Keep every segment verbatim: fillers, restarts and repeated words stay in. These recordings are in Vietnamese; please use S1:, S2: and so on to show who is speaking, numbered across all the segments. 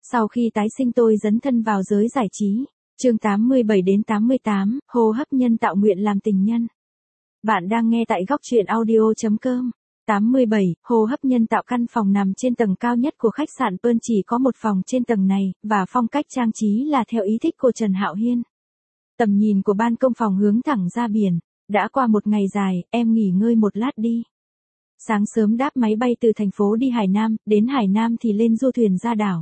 S1: Sau khi tái sinh tôi dấn thân vào giới giải trí. Chương tám mươi bảy đến tám mươi tám, hô hấp nhân tạo nguyện làm tình nhân. Bạn đang nghe tại góc truyện audio chấm com. tám mươi bảy, hô hấp nhân tạo. Căn phòng nằm trên tầng cao nhất của khách sạn Pearl chỉ có một phòng trên tầng này, và phong cách trang trí là theo ý thích của Trần Hạo Hiên. Tầm nhìn của ban công phòng hướng thẳng ra biển. Đã qua một ngày dài, em nghỉ ngơi một lát đi. Sáng sớm đáp máy bay từ thành phố đi Hải Nam, đến Hải Nam thì lên du thuyền ra đảo.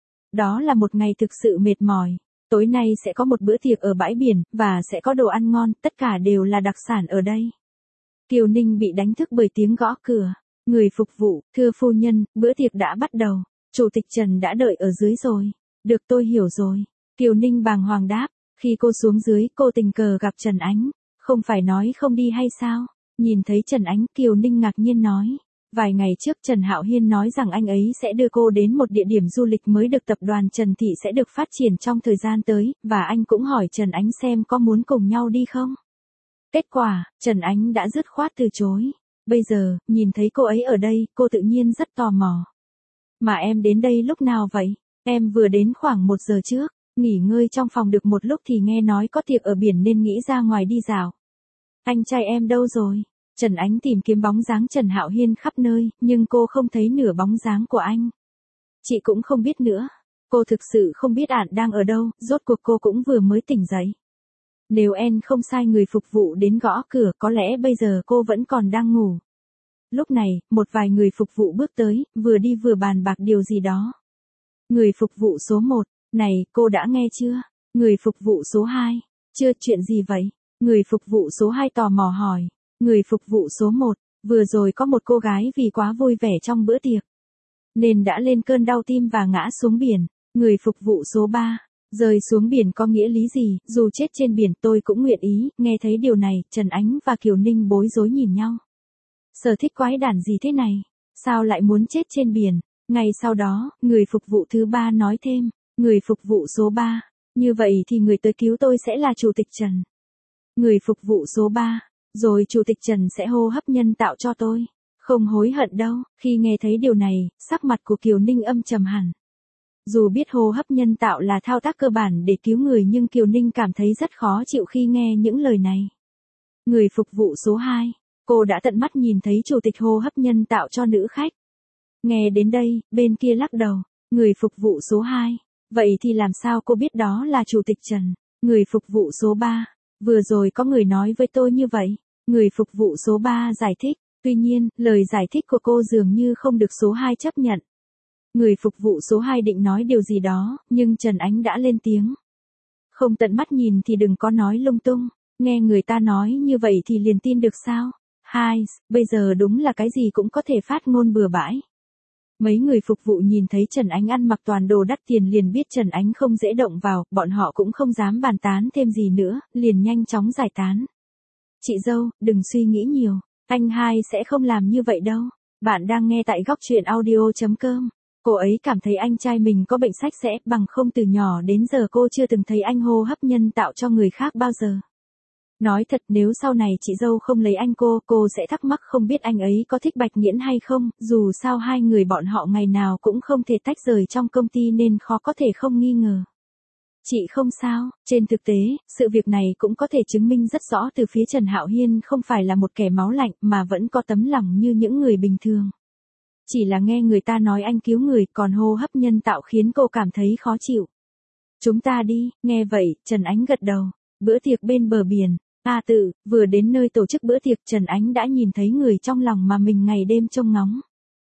S1: Đó là một ngày thực sự mệt mỏi. Tối nay sẽ có một bữa tiệc ở bãi biển, và sẽ có đồ ăn ngon, tất cả đều là đặc sản ở đây. Kiều Ninh bị đánh thức bởi tiếng gõ cửa. Người phục vụ, thưa phu nhân, bữa tiệc đã bắt đầu. Chủ tịch Trần đã đợi ở dưới rồi. Được, tôi hiểu rồi. Kiều Ninh bàng hoàng đáp. Khi cô xuống dưới, cô tình cờ gặp Trần Ánh. Không phải nói không đi hay sao? Nhìn thấy Trần Ánh, Kiều Ninh ngạc nhiên nói. Vài ngày trước Trần Hạo Hiên nói rằng anh ấy sẽ đưa cô đến một địa điểm du lịch mới được tập đoàn Trần Thị sẽ được phát triển trong thời gian tới, và anh cũng hỏi Trần Ánh xem có muốn cùng nhau đi không. Kết quả, Trần Ánh đã dứt khoát từ chối. Bây giờ, nhìn thấy cô ấy ở đây, cô tự nhiên rất tò mò. Mà em đến đây lúc nào vậy? Em vừa đến khoảng một giờ trước, nghỉ ngơi trong phòng được một lúc thì nghe nói có tiệc ở biển nên nghĩ ra ngoài đi dạo. Anh trai em đâu rồi? Trần Ánh tìm kiếm bóng dáng Trần Hạo Hiên khắp nơi, nhưng cô không thấy nửa bóng dáng của anh. Chị cũng không biết nữa. Cô thực sự không biết ạn đang ở đâu, rốt cuộc cô cũng vừa mới tỉnh dậy. Nếu em không sai người phục vụ đến gõ cửa, có lẽ bây giờ cô vẫn còn đang ngủ. Lúc này, một vài người phục vụ bước tới, vừa đi vừa bàn bạc điều gì đó. Người phục vụ số một, này, cô đã nghe chưa? Người phục vụ số hai, chưa, chuyện gì vậy? Người phục vụ số hai tò mò hỏi. Người phục vụ số một, vừa rồi có một cô gái vì quá vui vẻ trong bữa tiệc, nên đã lên cơn đau tim và ngã xuống biển. Người phục vụ số ba, rơi xuống biển có nghĩa lý gì, dù chết trên biển tôi cũng nguyện ý. Nghe thấy điều này, Trần Ánh và Kiều Ninh bối rối nhìn nhau. Sở thích quái đản gì thế này? Sao lại muốn chết trên biển? Ngay sau đó, người phục vụ thứ ba nói thêm. Người phục vụ số ba, như vậy thì người tới cứu tôi sẽ là Chủ tịch Trần. Người phục vụ số ba, rồi Chủ tịch Trần sẽ hô hấp nhân tạo cho tôi. Không hối hận đâu. Khi nghe thấy điều này, sắc mặt của Kiều Ninh âm trầm hẳn. Dù biết hô hấp nhân tạo là thao tác cơ bản để cứu người nhưng Kiều Ninh cảm thấy rất khó chịu khi nghe những lời này. Người phục vụ số hai, cô đã tận mắt nhìn thấy Chủ tịch hô hấp nhân tạo cho nữ khách. Nghe đến đây, bên kia lắc đầu. Người phục vụ số hai, vậy thì làm sao cô biết đó là Chủ tịch Trần? Người phục vụ số ba, vừa rồi có người nói với tôi như vậy. Người phục vụ số ba giải thích, tuy nhiên, lời giải thích của cô dường như không được số hai chấp nhận. Người phục vụ số hai định nói điều gì đó, nhưng Trần Ánh đã lên tiếng. Không tận mắt nhìn thì đừng có nói lung tung, nghe người ta nói như vậy thì liền tin được sao? Hai, bây giờ đúng là cái gì cũng có thể phát ngôn bừa bãi. Mấy người phục vụ nhìn thấy Trần Ánh ăn mặc toàn đồ đắt tiền liền biết Trần Ánh không dễ động vào, bọn họ cũng không dám bàn tán thêm gì nữa, liền nhanh chóng giải tán. Chị dâu, đừng suy nghĩ nhiều, anh hai sẽ không làm như vậy đâu. Bạn đang nghe tại góc truyện audio chấm com. Cô ấy cảm thấy anh trai mình có bệnh sách sẽ, bằng không từ nhỏ đến giờ cô chưa từng thấy anh hô hấp nhân tạo cho người khác bao giờ. Nói thật, nếu sau này chị dâu không lấy anh cô, cô sẽ thắc mắc không biết anh ấy có thích Bạch Nghiễn hay không, dù sao hai người bọn họ ngày nào cũng không thể tách rời trong công ty nên khó có thể không nghi ngờ. Chị không sao, trên thực tế, sự việc này cũng có thể chứng minh rất rõ từ phía Trần Hạo Hiên không phải là một kẻ máu lạnh mà vẫn có tấm lòng như những người bình thường. Chỉ là nghe người ta nói anh cứu người, còn hô hấp nhân tạo khiến cô cảm thấy khó chịu. Chúng ta đi, nghe vậy, Trần Ánh gật đầu. Bữa tiệc bên bờ biển. A Tự, vừa đến nơi tổ chức bữa tiệc Trần Ánh đã nhìn thấy người trong lòng mà mình ngày đêm trông ngóng.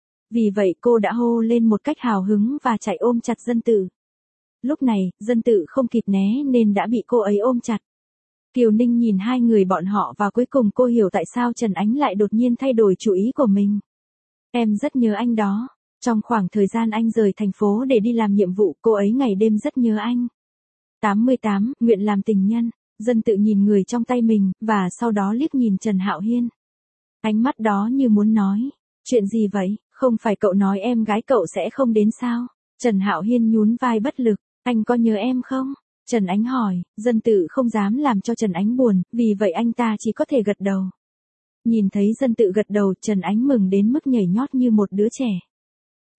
S1: Vì vậy cô đã hô lên một cách hào hứng và chạy ôm chặt Dân Tự. Lúc này, Dân Tự không kịp né nên đã bị cô ấy ôm chặt. Kiều Ninh nhìn hai người bọn họ và cuối cùng cô hiểu tại sao Trần Ánh lại đột nhiên thay đổi chủ ý của mình. Em rất nhớ anh đó. Trong khoảng thời gian anh rời thành phố để đi làm nhiệm vụ, cô ấy ngày đêm rất nhớ anh. tám mươi tám, nguyện làm tình nhân. Dân Tự nhìn người trong tay mình, và sau đó liếc nhìn Trần Hạo Hiên. Ánh mắt đó như muốn nói. Chuyện gì vậy, không phải cậu nói em gái cậu sẽ không đến sao? Trần Hạo Hiên nhún vai bất lực. Anh có nhớ em không? Trần Ánh hỏi. Dân Tự không dám làm cho Trần Ánh buồn, vì vậy anh ta chỉ có thể gật đầu. Nhìn thấy Dân Tự gật đầu, Trần Ánh mừng đến mức nhảy nhót như một đứa trẻ.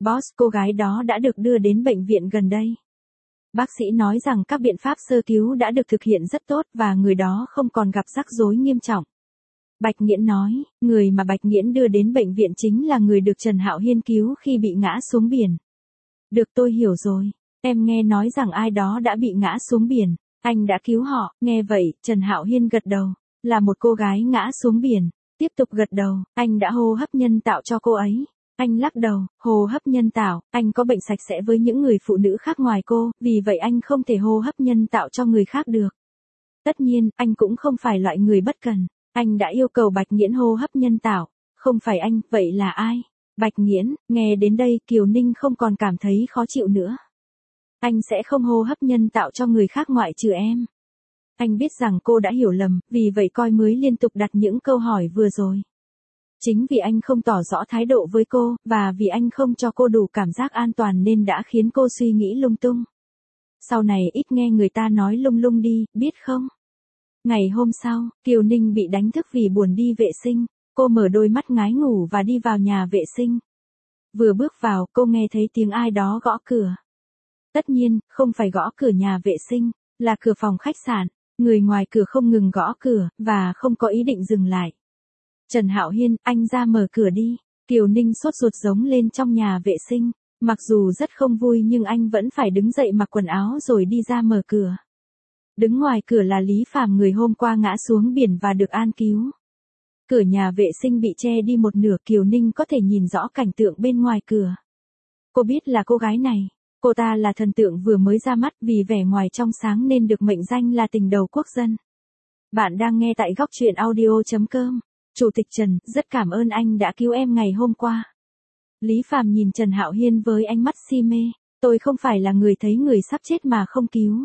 S1: Boss, cô gái đó đã được đưa đến bệnh viện gần đây. Bác sĩ nói rằng các biện pháp sơ cứu đã được thực hiện rất tốt và người đó không còn gặp rắc rối nghiêm trọng. Bạch Nghiễn nói, người mà Bạch Nghiễn đưa đến bệnh viện chính là người được Trần Hạo Hiên cứu khi bị ngã xuống biển. Được, tôi hiểu rồi. Em nghe nói rằng ai đó đã bị ngã xuống biển. Anh đã cứu họ. Nghe vậy, Trần Hạo Hiên gật đầu. Là một cô gái ngã xuống biển. Tiếp tục gật đầu. Anh đã hô hấp nhân tạo cho cô ấy. Anh lắc đầu. Hô hấp nhân tạo. Anh có bệnh sạch sẽ với những người phụ nữ khác ngoài cô. Vì vậy anh không thể hô hấp nhân tạo cho người khác được. Tất nhiên, anh cũng không phải loại người bất cần. Anh đã yêu cầu Bạch Nghiễn hô hấp nhân tạo. Không phải anh, vậy là ai? Bạch Nghiễn. Nghe đến đây, Kiều Ninh không còn cảm thấy khó chịu nữa. Anh sẽ không hô hấp nhân tạo cho người khác ngoại trừ em. Anh biết rằng cô đã hiểu lầm, vì vậy coi mới liên tục đặt những câu hỏi vừa rồi. Chính vì anh không tỏ rõ thái độ với cô, và vì anh không cho cô đủ cảm giác an toàn nên đã khiến cô suy nghĩ lung tung. Sau này ít nghe người ta nói lung lung đi, biết không? Ngày hôm sau, Kiều Ninh bị đánh thức vì buồn đi vệ sinh. Cô mở đôi mắt ngái ngủ và đi vào nhà vệ sinh. Vừa bước vào, cô nghe thấy tiếng ai đó gõ cửa. Tất nhiên, không phải gõ cửa nhà vệ sinh, là cửa phòng khách sạn. Người ngoài cửa không ngừng gõ cửa, và không có ý định dừng lại. Trần Hạo Hiên, anh ra mở cửa đi. Kiều Ninh sốt ruột giống lên trong nhà vệ sinh. Mặc dù rất không vui nhưng anh vẫn phải đứng dậy mặc quần áo rồi đi ra mở cửa. Đứng ngoài cửa là Lý Phàm, người hôm qua ngã xuống biển và được an cứu. Cửa nhà vệ sinh bị che đi một nửa, Kiều Ninh có thể nhìn rõ cảnh tượng bên ngoài cửa. Cô biết là cô gái này. Cô ta là thần tượng vừa mới ra mắt, vì vẻ ngoài trong sáng nên được mệnh danh là tình đầu quốc dân. Bạn đang nghe tại góc truyện audio chấm com. Chủ tịch Trần, rất cảm ơn anh đã cứu em ngày hôm qua. Lý Phàm nhìn Trần Hạo Hiên với ánh mắt si mê. Tôi không phải là người thấy người sắp chết mà không cứu.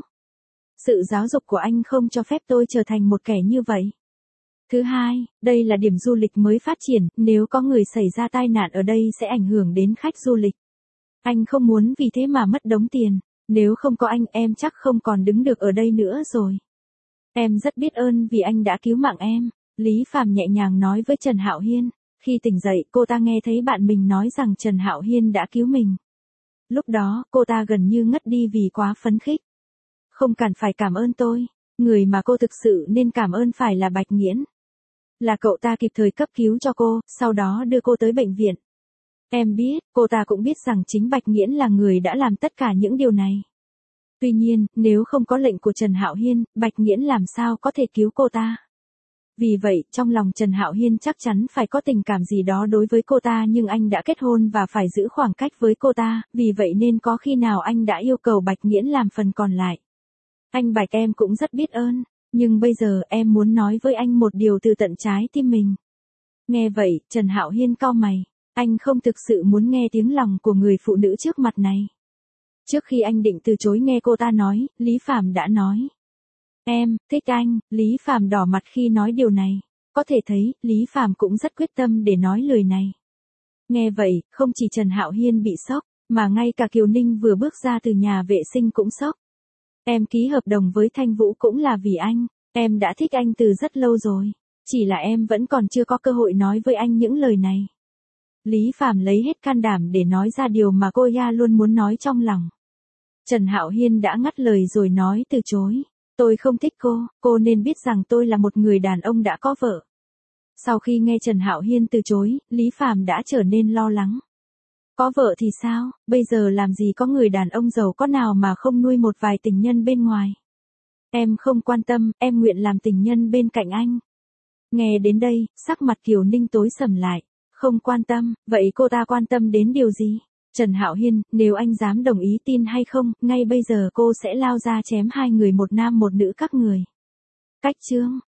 S1: Sự giáo dục của anh không cho phép tôi trở thành một kẻ như vậy. Thứ hai, đây là điểm du lịch mới phát triển, nếu có người xảy ra tai nạn ở đây sẽ ảnh hưởng đến khách du lịch. Anh không muốn vì thế mà mất đống tiền. Nếu không có anh, em chắc không còn đứng được ở đây nữa rồi. Em rất biết ơn vì anh đã cứu mạng em. Lý Phàm nhẹ nhàng nói với Trần Hạo Hiên. Khi tỉnh dậy, cô ta nghe thấy bạn mình nói rằng Trần Hạo Hiên đã cứu mình. Lúc đó, cô ta gần như ngất đi vì quá phấn khích. Không cần phải cảm ơn tôi. Người mà cô thực sự nên cảm ơn phải là Bạch Nghiễn. Là cậu ta kịp thời cấp cứu cho cô, sau đó đưa cô tới bệnh viện. Em biết, cô ta cũng biết rằng chính Bạch Nghiễn là người đã làm tất cả những điều này. Tuy nhiên, nếu không có lệnh của Trần Hạo Hiên, Bạch Nghiễn làm sao có thể cứu cô ta. Vì vậy, trong lòng Trần Hạo Hiên chắc chắn phải có tình cảm gì đó đối với cô ta, nhưng anh đã kết hôn và phải giữ khoảng cách với cô ta, vì vậy nên có khi nào anh đã yêu cầu Bạch Nghiễn làm phần còn lại. Anh Bạch, em cũng rất biết ơn, nhưng bây giờ em muốn nói với anh một điều từ tận trái tim mình. Nghe vậy, Trần Hạo Hiên cau mày. Anh không thực sự muốn nghe tiếng lòng của người phụ nữ trước mặt này. Trước khi anh định từ chối nghe cô ta nói, Lý Phàm đã nói. Em, thích anh. Lý Phàm đỏ mặt khi nói điều này. Có thể thấy, Lý Phàm cũng rất quyết tâm để nói lời này. Nghe vậy, không chỉ Trần Hạo Hiên bị sốc, mà ngay cả Kiều Ninh vừa bước ra từ nhà vệ sinh cũng sốc. Em ký hợp đồng với Thanh Vũ cũng là vì anh. Em đã thích anh từ rất lâu rồi. Chỉ là em vẫn còn chưa có cơ hội nói với anh những lời này. Lý Phàm lấy hết can đảm để nói ra điều mà cô ya luôn muốn nói trong lòng. Trần Hạo Hiên đã ngắt lời rồi nói từ chối. Tôi không thích cô, cô nên biết rằng tôi là một người đàn ông đã có vợ. Sau khi nghe Trần Hạo Hiên từ chối, Lý Phàm đã trở nên lo lắng. Có vợ thì sao, bây giờ làm gì có người đàn ông giàu có nào mà không nuôi một vài tình nhân bên ngoài. Em không quan tâm, em nguyện làm tình nhân bên cạnh anh. Nghe đến đây, sắc mặt Kiều Ninh tối sầm lại. Không quan tâm, vậy cô ta quan tâm đến điều gì? Trần Hạo Hiên, nếu anh dám đồng ý tin hay không, ngay bây giờ cô sẽ lao ra chém hai người, một nam một nữ các người. Cách chương